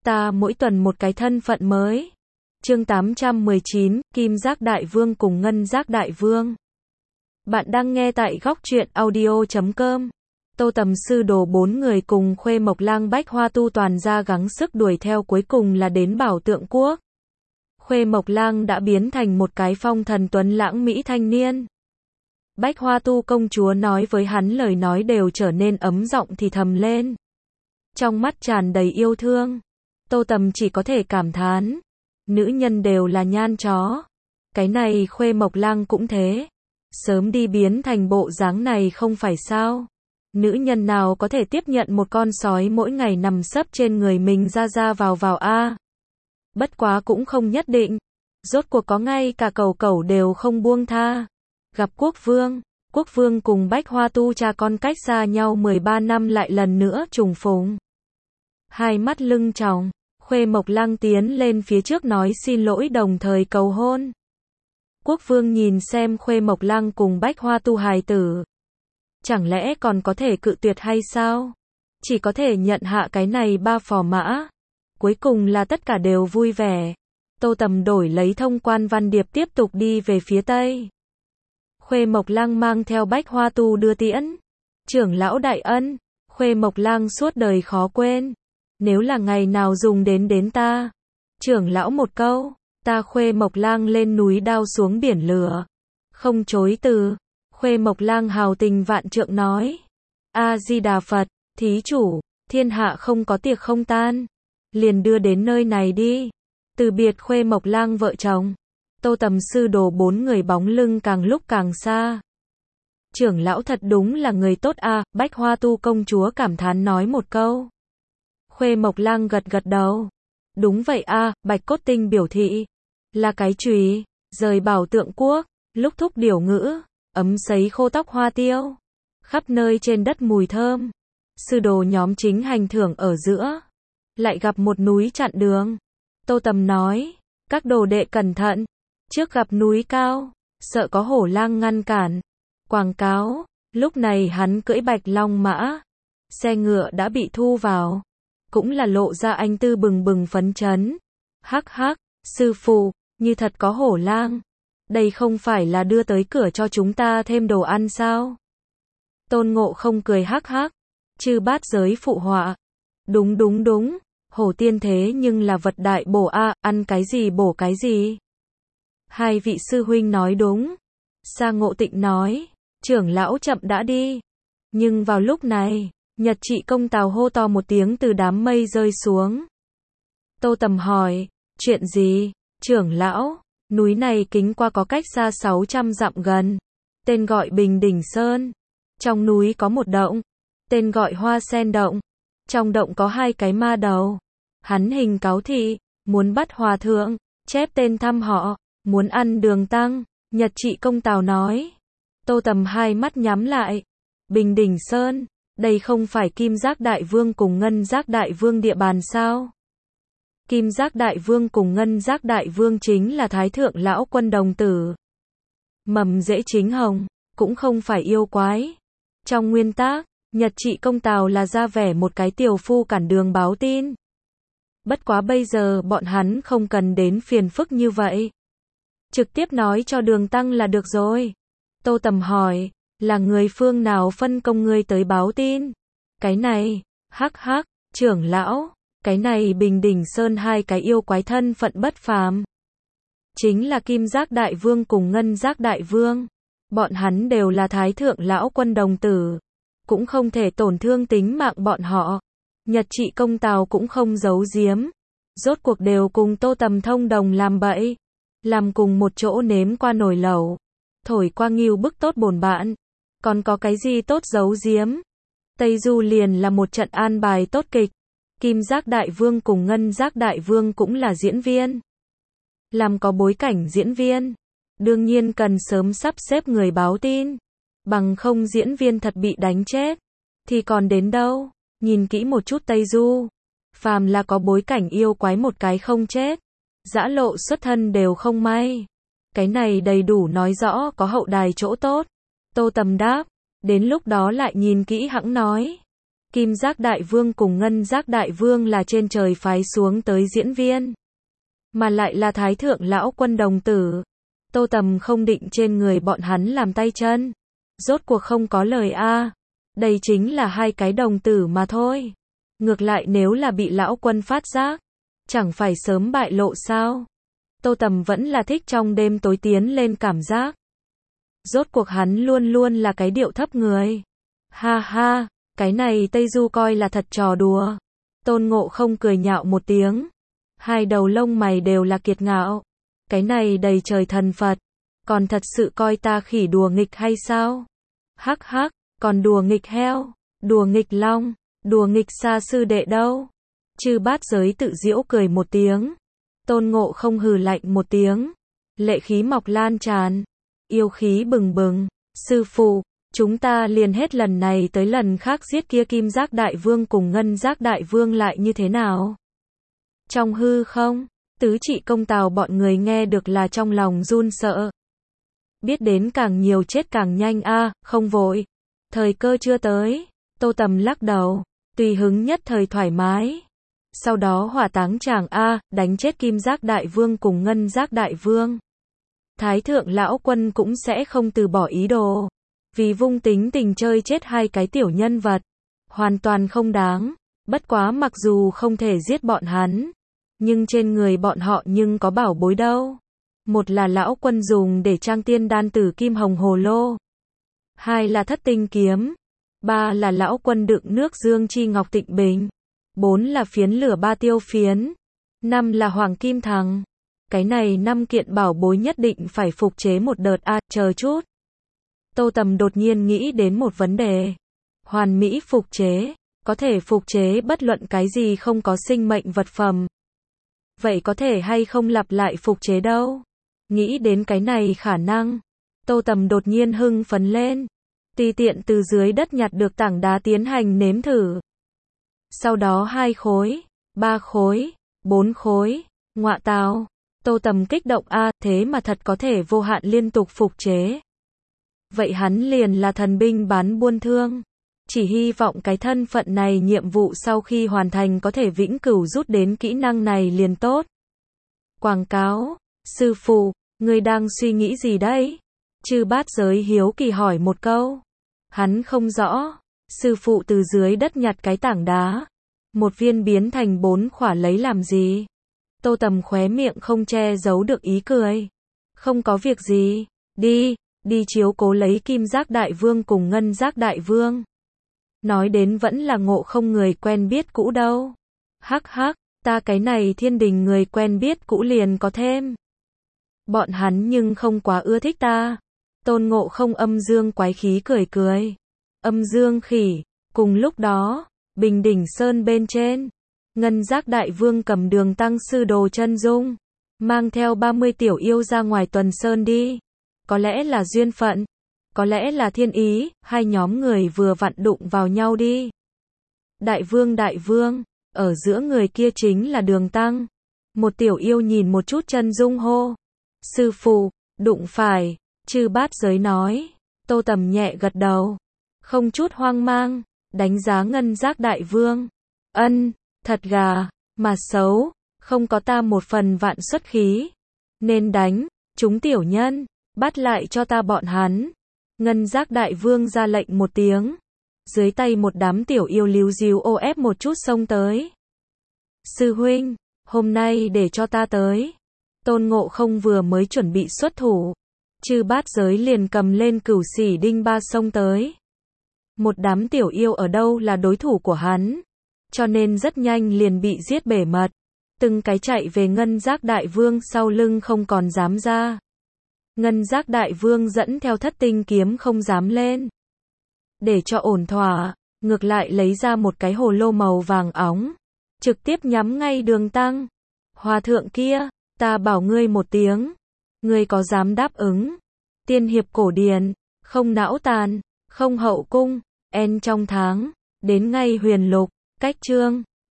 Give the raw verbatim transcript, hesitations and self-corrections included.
ta mỗi tuần một cái thân phận mới. Chương tám trăm mười chín, Kim Giác Đại Vương cùng Ngân Giác Đại Vương. Bạn đang nghe tại góc truyện audio chấm com. Tô Tầm sư đồ bốn người cùng Khuê Mộc Lang Bách Hoa Tu toàn ra gắng sức đuổi theo, cuối cùng là đến Bảo Tượng Quốc. Khuê Mộc Lang đã biến thành một cái phong thần tuấn lãng mỹ thanh niên. Bách Hoa Tu công chúa nói với hắn lời nói đều trở nên ấm giọng thì thầm lên. Trong mắt tràn đầy yêu thương. Tô Tầm chỉ có thể cảm thán. Nữ nhân đều là nhan chó. Cái này Khuê Mộc Lang cũng thế. Sớm đi biến thành bộ dáng này không phải sao. Nữ nhân nào có thể tiếp nhận một con sói mỗi ngày nằm sấp trên người mình ra ra vào vào a. Bất quá cũng không nhất định. Rốt cuộc có ngay cả cẩu cẩu đều không buông tha. Gặp quốc vương. Quốc vương cùng Bách Hoa Tu cha con cách xa nhau mười ba năm lại lần nữa trùng phùng. Hai mắt lưng tròng. Khuê Mộc Lang tiến lên phía trước nói xin lỗi đồng thời cầu hôn. Quốc vương nhìn xem Khuê Mộc Lang cùng Bách Hoa Tu hài tử. Chẳng lẽ còn có thể cự tuyệt hay sao? Chỉ có thể nhận hạ cái này ba phò mã. Cuối cùng là tất cả đều vui vẻ. Tô Tầm đổi lấy thông quan văn điệp tiếp tục đi về phía tây. Khuê Mộc Lang mang theo Bách Hoa Tu đưa tiễn. Trưởng lão đại ân, Khuê Mộc Lang suốt đời khó quên. Nếu là ngày nào dùng đến đến ta. Trưởng lão một câu, ta Khuê Mộc Lang lên núi đao xuống biển lửa. Không chối từ. Khuê Mộc Lang hào tình vạn trượng nói. A-di-đà Phật, thí chủ, thiên hạ không có tiệc không tan. Liền đưa đến nơi này đi. Từ biệt Khuê Mộc Lang vợ chồng. Tô Tầm sư đồ bốn người bóng lưng càng lúc càng xa. Trưởng lão thật đúng là người tốt a, à, Bách Hoa Tu công chúa cảm thán nói một câu. Khuê Mộc Lang gật gật đầu. Đúng vậy a, à, Bạch Cốt Tinh biểu thị. Là cái chùy, rời Bảo Tượng Quốc, lúc thúc điểu ngữ, ấm sấy khô tóc hoa tiêu. Khắp nơi trên đất mùi thơm. Sư đồ nhóm chính hành thưởng ở giữa. Lại gặp một núi chặn đường. Tô Tầm nói, các đồ đệ cẩn thận. Trước gặp núi cao, sợ có hổ lang ngăn cản. Quảng cáo, lúc này hắn cưỡi bạch long mã. Xe ngựa đã bị thu vào. Cũng là lộ ra anh tư bừng bừng phấn chấn. Hắc hắc, sư phụ, như thật có hổ lang. Đây không phải là đưa tới cửa cho chúng ta thêm đồ ăn sao? Tôn Ngộ Không cười hắc hắc. Chư bát giới phụ họa. Đúng đúng đúng, hổ tiên thế nhưng là vật đại bổ a, ăn cái gì bổ cái gì. Hai vị sư huynh nói đúng. Sa Ngộ Tịnh nói, trưởng lão chậm đã đi. Nhưng vào lúc này, Nhật Trị Công Tào hô to một tiếng từ đám mây rơi xuống. Tô Tầm hỏi, chuyện gì? Trưởng lão, núi này kính qua có cách xa sáu trăm dặm gần. Tên gọi Bình Đỉnh Sơn. Trong núi có một động. Tên gọi Hoa Sen Động. Trong động có hai cái ma đầu. Hắn hình cáo thị, muốn bắt hòa thượng, chép tên thăm họ, muốn ăn đường tăng. Nhật Trị Công Tào nói. Tô Tầm hai mắt nhắm lại. Bình Đỉnh Sơn, đây không phải Kim Giác Đại Vương cùng Ngân Giác Đại Vương địa bàn sao? Kim Giác Đại Vương cùng Ngân Giác Đại Vương chính là Thái Thượng Lão Quân đồng tử. Mầm rễ chính hồng, cũng không phải yêu quái. Trong nguyên tác, Nhật Trị Công Tào là ra vẻ một cái tiểu phu cản đường báo tin. Bất quá bây giờ bọn hắn không cần đến phiền phức như vậy. Trực tiếp nói cho đường tăng là được rồi. Tô Tầm hỏi, là người phương nào phân công ngươi tới báo tin? Cái này, hắc hắc, trưởng lão, cái này Bình Đỉnh Sơn hai cái yêu quái thân phận bất phàm. Chính là Kim Giác Đại Vương cùng Ngân Giác Đại Vương. Bọn hắn đều là Thái Thượng Lão Quân đồng tử. Cũng không thể tổn thương tính mạng bọn họ. Nhật Trị Công Tào cũng không giấu giếm. Rốt cuộc đều cùng Tô Tầm thông đồng làm bậy. Làm cùng một chỗ nếm qua nồi lẩu. Thổi qua nghiêu bức tốt bồn bạn. Còn có cái gì tốt giấu giếm. Tây Du liền là một trận an bài tốt kịch. Kim Giác Đại Vương cùng Ngân Giác Đại Vương cũng là diễn viên. Làm có bối cảnh diễn viên. Đương nhiên cần sớm sắp xếp người báo tin. Bằng không diễn viên thật bị đánh chết. Thì còn đến đâu. Nhìn kỹ một chút Tây Du. Phàm là có bối cảnh yêu quái một cái không chết. Dã lộ xuất thân đều không may. Cái này đầy đủ nói rõ có hậu đài chỗ tốt. Tô Tầm đáp. Đến lúc đó lại nhìn kỹ hẵng nói. Kim Giác Đại Vương cùng Ngân Giác Đại Vương là trên trời phái xuống tới diễn viên, mà lại là Thái Thượng Lão Quân đồng tử. Tô Tầm không định trên người bọn hắn làm tay chân. Rốt cuộc không có lời a. Đây chính là hai cái đồng tử mà thôi. Ngược lại nếu là bị Lão Quân phát giác, chẳng phải sớm bại lộ sao? Tô Tầm vẫn là thích trong đêm tối tiến lên cảm giác. Rốt cuộc hắn luôn luôn là cái điệu thấp người. Ha ha, cái này Tây Du coi là thật trò đùa. Tôn Ngộ Không cười nhạo một tiếng. Hai đầu lông mày đều là kiệt ngạo. Cái này đầy trời thần Phật. Còn thật sự coi ta khỉ đùa nghịch hay sao? Hắc hắc, còn đùa nghịch heo, đùa nghịch long, đùa nghịch Sa sư đệ đâu? Chư Bát Giới tự giễu cười một tiếng. Tôn Ngộ Không hừ lạnh một tiếng. Lệ khí mọc lan tràn. Yêu khí bừng bừng. Sư phụ, chúng ta liền hết lần này tới lần khác giết kia Kim Giác Đại Vương cùng Ngân Giác Đại Vương lại như thế nào? Trong hư không, tứ trị công tào bọn người nghe được là trong lòng run sợ. Biết đến càng nhiều chết càng nhanh a, à, không vội. Thời cơ chưa tới. Tô Tầm lắc đầu, tùy hứng nhất thời thoải mái. Sau đó hỏa táng chàng a, à, đánh chết Kim Giác Đại Vương cùng Ngân Giác Đại Vương. Thái Thượng Lão Quân cũng sẽ không từ bỏ ý đồ. Vì vung tính tình chơi chết hai cái tiểu nhân vật. Hoàn toàn không đáng. Bất quá mặc dù không thể giết bọn hắn, nhưng trên người bọn họ nhưng có bảo bối đâu. Một là Lão Quân dùng để trang tiên đan tử kim hồng hồ lô. Hai là thất tinh kiếm. Ba là Lão Quân đựng nước dương chi ngọc tịnh bình. Bốn là phiến lửa ba tiêu phiến. Năm là hoàng kim thằng. Cái này năm kiện bảo bối nhất định phải phục chế một đợt a, à, chờ chút. Tô Tầm đột nhiên nghĩ đến một vấn đề. Hoàn mỹ phục chế, có thể phục chế bất luận cái gì không có sinh mệnh vật phẩm. Vậy có thể hay không lặp lại phục chế đâu? Nghĩ đến cái này khả năng, Tô Tầm đột nhiên hưng phấn lên. Tùy tiện từ dưới đất nhặt được tảng đá tiến hành nếm thử. Sau đó hai khối, ba khối, bốn khối, ngọa tào. Tô Tầm kích động a, à, thế mà thật có thể vô hạn liên tục phục chế. Vậy hắn liền là thần binh bán buôn thương. Chỉ hy vọng cái thân phận này nhiệm vụ sau khi hoàn thành có thể vĩnh cửu rút đến kỹ năng này liền tốt. Quảng cáo, sư phụ, người đang suy nghĩ gì đấy? Chư Bát Giới hiếu kỳ hỏi một câu. Hắn không rõ, sư phụ từ dưới đất nhặt cái tảng đá. Một viên biến thành bốn khỏa lấy làm gì? Tô Tầm khóe miệng không che giấu được ý cười. Không có việc gì, đi, đi chiếu cố lấy Kim Giác Đại Vương cùng Ngân Giác Đại Vương. Nói đến vẫn là Ngộ Không người quen biết cũ đâu. Hắc hắc, ta cái này thiên đình người quen biết cũ liền có thêm. Bọn hắn nhưng không quá ưa thích ta. Tôn Ngộ Không âm dương quái khí cười cười. Âm dương khỉ, cùng lúc đó, Bình Đỉnh Sơn bên trên. Ngân Giác Đại Vương cầm Đường Tăng sư đồ chân dung, mang theo ba mươi tiểu yêu ra ngoài tuần sơn đi. Có lẽ là duyên phận, có lẽ là thiên ý, hai nhóm người vừa vặn đụng vào nhau đi. Đại Vương Đại Vương, ở giữa người kia chính là Đường Tăng. Một tiểu yêu nhìn một chút chân dung hô. Sư phụ, đụng phải, Chư Bát Giới nói. Tô Tầm nhẹ gật đầu, không chút hoang mang, đánh giá Ngân Giác Đại Vương. Ân, thật gà, mà xấu, không có ta một phần vạn xuất khí. Nên đánh, chúng tiểu nhân, bắt lại cho ta bọn hắn. Ngân Giác Đại Vương ra lệnh một tiếng. Dưới tay một đám tiểu yêu líu díu ô ép một chút xông tới. Sư huynh, hôm nay để cho ta tới. Tôn Ngộ Không vừa mới chuẩn bị xuất thủ. Chư Bát Giới liền cầm lên cửu xỉ đinh ba xông tới. Một đám tiểu yêu ở đâu là đối thủ của hắn. Cho nên rất nhanh liền bị giết bể mật. Từng cái chạy về Ngân Giác Đại Vương sau lưng không còn dám ra. Ngân Giác Đại Vương dẫn theo thất tinh kiếm không dám lên. Để cho ổn thỏa, ngược lại lấy ra một cái hồ lô màu vàng óng. Trực tiếp nhắm ngay Đường Tăng. Hòa thượng kia, ta bảo ngươi một tiếng. Ngươi có dám đáp ứng? Tiên hiệp cổ điển, không não tàn, không hậu cung, en trong tháng, đến ngay huyền lục, cách chương.